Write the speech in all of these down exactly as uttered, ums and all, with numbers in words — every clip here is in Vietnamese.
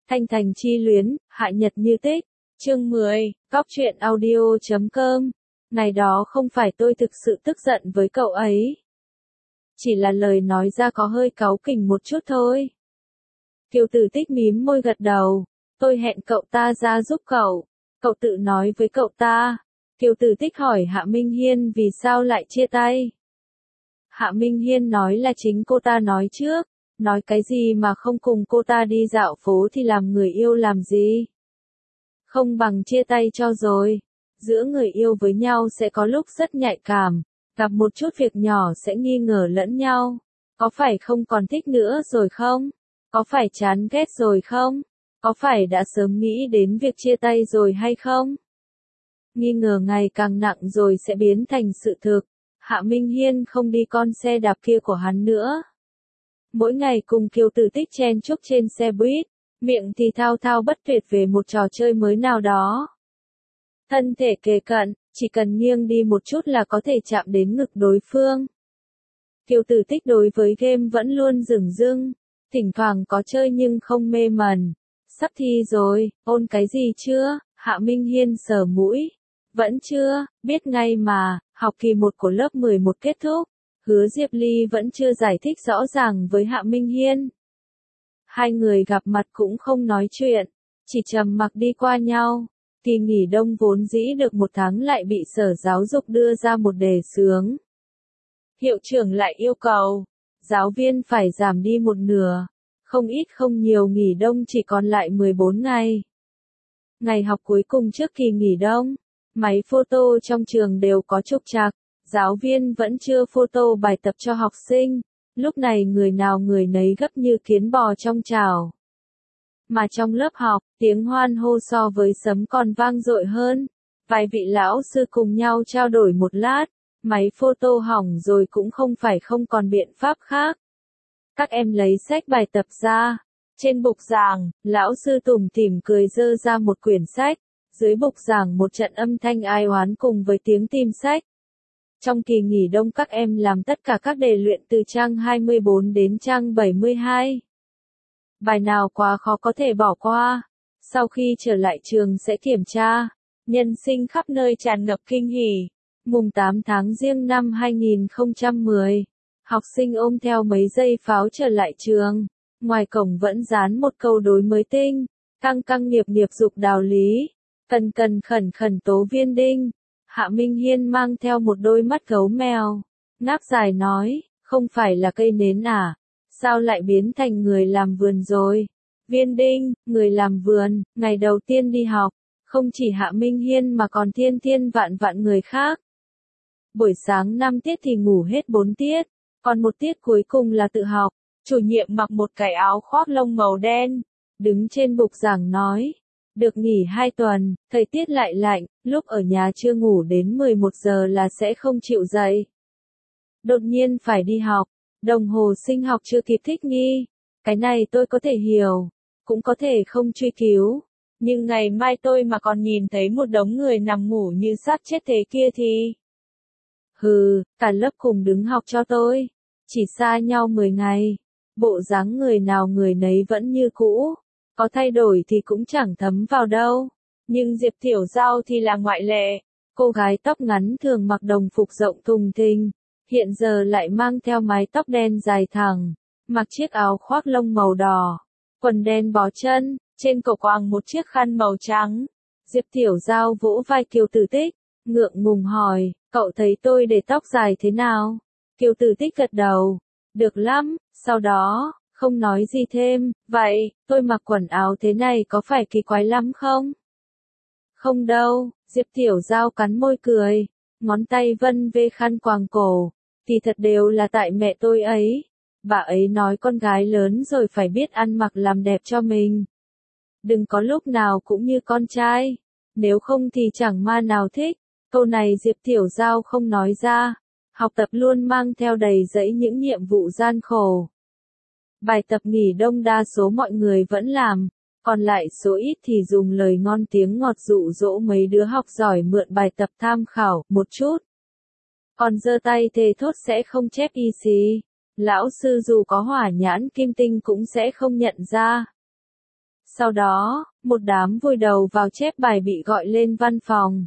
Thanh Thành chi luyến, Hạ Nhật như tích. Chương mười, Góc truyện audio chấm com. Ngày đó không phải tôi thực sự tức giận với cậu ấy. Chỉ là lời nói ra có hơi cáu kỉnh một chút thôi. Kiều Tử Tích mím môi gật đầu. Tôi hẹn cậu ta ra giúp cậu. Cậu tự nói với cậu ta. Kiều Tử Tích hỏi Hạ Minh Hiên vì sao lại chia tay. Hạ Minh Hiên nói là chính cô ta nói trước. Nói cái gì mà không cùng cô ta đi dạo phố thì làm người yêu làm gì? Không bằng chia tay cho rồi. Giữa người yêu với nhau sẽ có lúc rất nhạy cảm. Gặp một chút việc nhỏ sẽ nghi ngờ lẫn nhau. Có phải không còn thích nữa rồi không? Có phải chán ghét rồi không? Có phải đã sớm nghĩ đến việc chia tay rồi hay không? Nghi ngờ ngày càng nặng rồi sẽ biến thành sự thực. Hạ Minh Hiên không đi con xe đạp kia của hắn nữa. Mỗi ngày cùng Kiều Tử Tích chen chúc trên xe buýt, miệng thì thao thao bất tuyệt về một trò chơi mới nào đó. Thân thể kề cận, chỉ cần nghiêng đi một chút là có thể chạm đến ngực đối phương. Kiều Tử Tích đối với game vẫn luôn dửng dưng, thỉnh thoảng có chơi nhưng không mê mẩn. Sắp thi rồi, ôn cái gì chưa? Hạ Minh Hiên sờ mũi. Vẫn chưa, biết ngay mà, học kỳ một của lớp mười một kết thúc. Hứa Diệp Ly vẫn chưa giải thích rõ ràng với Hạ Minh Hiên. Hai người gặp mặt cũng không nói chuyện, chỉ trầm mặc đi qua nhau. Kỳ nghỉ đông vốn dĩ được một tháng lại bị Sở Giáo dục đưa ra một đề xướng. Hiệu trưởng lại yêu cầu, giáo viên phải giảm đi một nửa, không ít không nhiều nghỉ đông chỉ còn lại mười bốn ngày. Ngày học cuối cùng trước kỳ nghỉ đông, máy photo trong trường đều có trục trặc. Giáo viên vẫn chưa photo bài tập cho học sinh, lúc này người nào người nấy gấp như kiến bò trong chảo. Mà trong lớp học, tiếng hoan hô so với sấm còn vang dội hơn. Vài vị lão sư cùng nhau trao đổi một lát, máy photo hỏng rồi cũng không phải không còn biện pháp khác. Các em lấy sách bài tập ra. Trên bục giảng, lão sư tủm tỉm cười giơ ra một quyển sách. Dưới bục giảng một trận âm thanh ai oán cùng với tiếng tìm sách. Trong kỳ nghỉ đông các em làm tất cả các đề luyện từ trang hai mươi bốn đến trang bảy mươi hai. Bài nào quá khó có thể bỏ qua. Sau khi trở lại trường sẽ kiểm tra. Nhân sinh khắp nơi tràn ngập kinh hỉ. Mùng tám tháng Giêng năm hai nghìn không trăm mười. Học sinh ôm theo mấy giây pháo trở lại trường. Ngoài cổng vẫn dán một câu đối mới tinh. Căng căng nghiệp nghiệp dục đào lý. Cần cần khẩn khẩn tố viên đinh. Hạ Minh Hiên mang theo một đôi mắt gấu mèo. Ngáp dài nói, không phải là cây nến à? Sao lại biến thành người làm vườn rồi? Viên đinh, người làm vườn, ngày đầu tiên đi học. Không chỉ Hạ Minh Hiên mà còn thiên thiên vạn vạn người khác. Buổi sáng năm tiết thì ngủ hết bốn tiết. Còn một tiết cuối cùng là tự học. Chủ nhiệm mặc một cái áo khoác lông màu đen. Đứng trên bục giảng nói. Được nghỉ hai tuần, thời tiết lại lạnh, lúc ở nhà chưa ngủ đến mười một giờ là sẽ không chịu dậy. Đột nhiên phải đi học, đồng hồ sinh học chưa kịp thích nghi. Cái này tôi có thể hiểu, cũng có thể không truy cứu. Nhưng ngày mai tôi mà còn nhìn thấy một đống người nằm ngủ như sắp chết thế kia thì... Hừ, cả lớp cùng đứng học cho tôi. Chỉ xa nhau mười ngày. Bộ dáng người nào người nấy vẫn như cũ. Có thay đổi thì cũng chẳng thấm vào đâu. Nhưng Diệp Thiểu Giao thì là ngoại lệ. Cô gái tóc ngắn thường mặc đồng phục rộng thùng thình. Hiện giờ lại mang theo mái tóc đen dài thẳng. Mặc chiếc áo khoác lông màu đỏ. Quần đen bó chân. Trên cổ quàng một chiếc khăn màu trắng. Diệp Thiểu Giao vỗ vai Kiều Tử Tích. Ngượng ngùng hỏi, cậu thấy tôi để tóc dài thế nào? Kiều Tử Tích gật đầu. Được lắm, sau đó... Không nói gì thêm, vậy, tôi mặc quần áo thế này có phải kỳ quái lắm không? Không đâu, Diệp Thiểu Giao cắn môi cười, ngón tay vân về khăn quàng cổ, thì thật đều là tại mẹ tôi ấy. Bà ấy nói con gái lớn rồi phải biết ăn mặc làm đẹp cho mình. Đừng có lúc nào cũng như con trai, nếu không thì chẳng ma nào thích. Câu này Diệp Thiểu Giao không nói ra, học tập luôn mang theo đầy dẫy những nhiệm vụ gian khổ. Bài tập nghỉ đông đa số mọi người vẫn làm, còn lại số ít thì dùng lời ngon tiếng ngọt dụ dỗ mấy đứa học giỏi mượn bài tập tham khảo một chút. Còn giơ tay thề thốt sẽ không chép y xì. Lão sư dù có hỏa nhãn kim tinh cũng sẽ không nhận ra. Sau đó, một đám vùi đầu vào chép bài bị gọi lên văn phòng.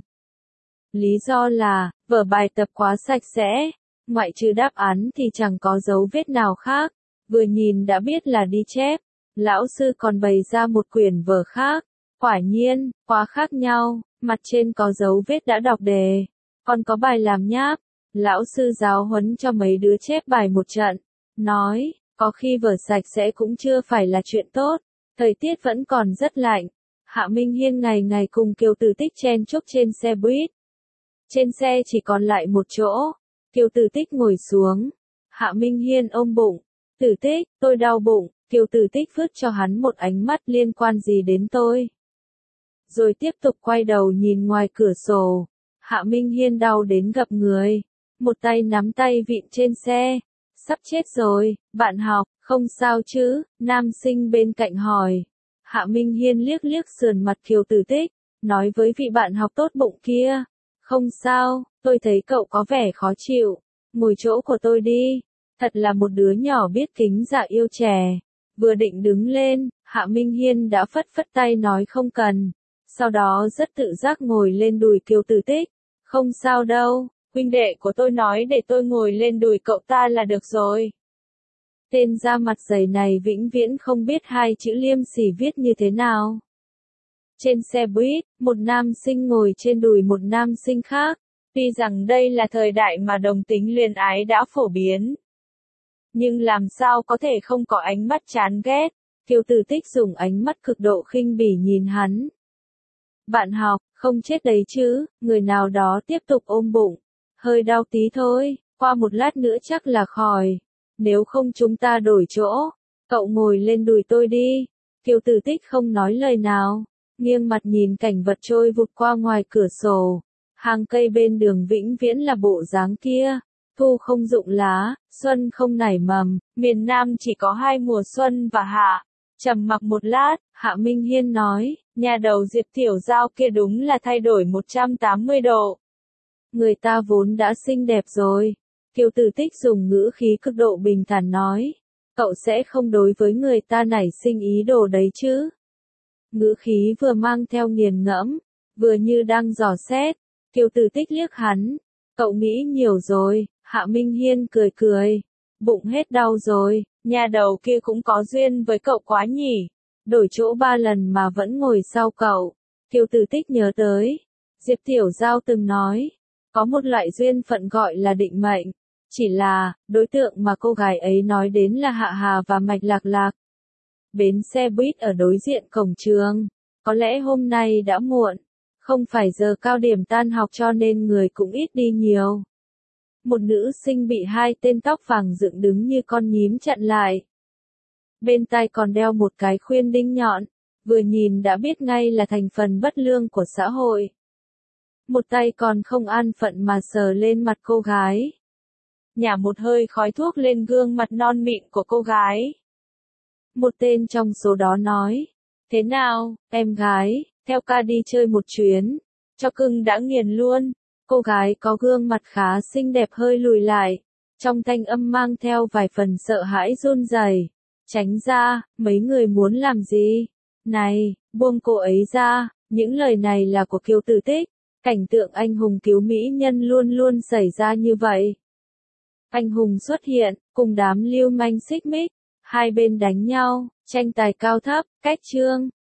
Lý do là, vở bài tập quá sạch sẽ, ngoại trừ đáp án thì chẳng có dấu vết nào khác, vừa nhìn đã biết là đi chép. Lão sư còn bày ra một quyển vở khác, quả nhiên, quá khác nhau, mặt trên có dấu vết đã đọc đề, còn có bài làm nháp. Lão sư giáo huấn cho mấy đứa chép bài một trận, nói, có khi vở sạch sẽ cũng chưa phải là chuyện tốt, thời tiết vẫn còn rất lạnh. Hạ Minh Hiên ngày ngày cùng Kiều Tử Tích chen chúc trên xe buýt. Trên xe chỉ còn lại một chỗ, Kiều Tử Tích ngồi xuống, Hạ Minh Hiên ôm bụng, Tử Tích, tôi đau bụng. Kiều Tử Tích vứt cho hắn một ánh mắt liên quan gì đến tôi. Rồi tiếp tục quay đầu nhìn ngoài cửa sổ. Hạ Minh Hiên đau đến gập người. Một tay nắm tay vịn trên xe. Sắp chết rồi, bạn học, không sao chứ? Nam sinh bên cạnh hỏi. Hạ Minh Hiên liếc liếc sườn mặt Kiều Tử Tích, nói với vị bạn học tốt bụng kia. Không sao, tôi thấy cậu có vẻ khó chịu. Ngồi chỗ của tôi đi. Thật là một đứa nhỏ biết kính dạ yêu trẻ. Vừa định đứng lên, Hạ Minh Hiên đã phất phất tay nói không cần. Sau đó rất tự giác ngồi lên đùi Kiều Tử Tích. Không sao đâu, huynh đệ của tôi nói để tôi ngồi lên đùi cậu ta là được rồi. Tên da mặt dày này vĩnh viễn không biết hai chữ liêm sỉ viết như thế nào. Trên xe buýt, một nam sinh ngồi trên đùi một nam sinh khác. Tuy rằng đây là thời đại mà đồng tính luyến ái đã phổ biến. Nhưng làm sao có thể không có ánh mắt chán ghét. Kiều Tử Tích dùng ánh mắt cực độ khinh bỉ nhìn hắn. Bạn học, không chết đấy chứ, người nào đó tiếp tục ôm bụng. Hơi đau tí thôi, qua một lát nữa chắc là khỏi. Nếu không chúng ta đổi chỗ, cậu ngồi lên đùi tôi đi. Kiều Tử Tích không nói lời nào, nghiêng mặt nhìn cảnh vật trôi vụt qua ngoài cửa sổ. Hàng cây bên đường vĩnh viễn là bộ dáng kia. Thu không rụng lá, xuân không nảy mầm, miền Nam chỉ có hai mùa xuân và hạ. Trầm mặc một lát, Hạ Minh Hiên nói, nhà đầu Diệp Tiểu Giao kia đúng là thay đổi một trăm tám mươi độ. Người ta vốn đã xinh đẹp rồi. Kiều Tử Tích dùng ngữ khí cực độ bình thản nói, cậu sẽ không đối với người ta nảy sinh ý đồ đấy chứ. Ngữ khí vừa mang theo nghiền ngẫm, vừa như đang dò xét. Kiều Tử Tích liếc hắn, cậu nghĩ nhiều rồi. Hạ Minh Hiên cười cười, bụng hết đau rồi, nhà đầu kia cũng có duyên với cậu quá nhỉ, đổi chỗ ba lần mà vẫn ngồi sau cậu. Kiều Tử Tích nhớ tới, Diệp Tiểu Giao từng nói, có một loại duyên phận gọi là định mệnh, chỉ là, đối tượng mà cô gái ấy nói đến là Hạ Hà và Mạch Lạc Lạc. Bến xe buýt ở đối diện cổng trường, có lẽ hôm nay đã muộn, không phải giờ cao điểm tan học cho nên người cũng ít đi nhiều. Một nữ sinh bị hai tên tóc vàng dựng đứng như con nhím chặn lại. Bên tai còn đeo một cái khuyên đinh nhọn, vừa nhìn đã biết ngay là thành phần bất lương của xã hội. Một tay còn không an phận mà sờ lên mặt cô gái. Nhả một hơi khói thuốc lên gương mặt non mịn của cô gái. Một tên trong số đó nói, thế nào, em gái, theo ca đi chơi một chuyến, cho cưng đã nghiền luôn. Cô gái có gương mặt khá xinh đẹp hơi lùi lại, trong thanh âm mang theo vài phần sợ hãi run rẩy. Tránh ra, mấy người muốn làm gì? Này, buông cô ấy ra, những lời này là của Kiều Tử Tích. Cảnh tượng anh hùng cứu mỹ nhân luôn luôn xảy ra như vậy. Anh hùng xuất hiện, cùng đám lưu manh xích mích, hai bên đánh nhau, tranh tài cao thấp, cách chương.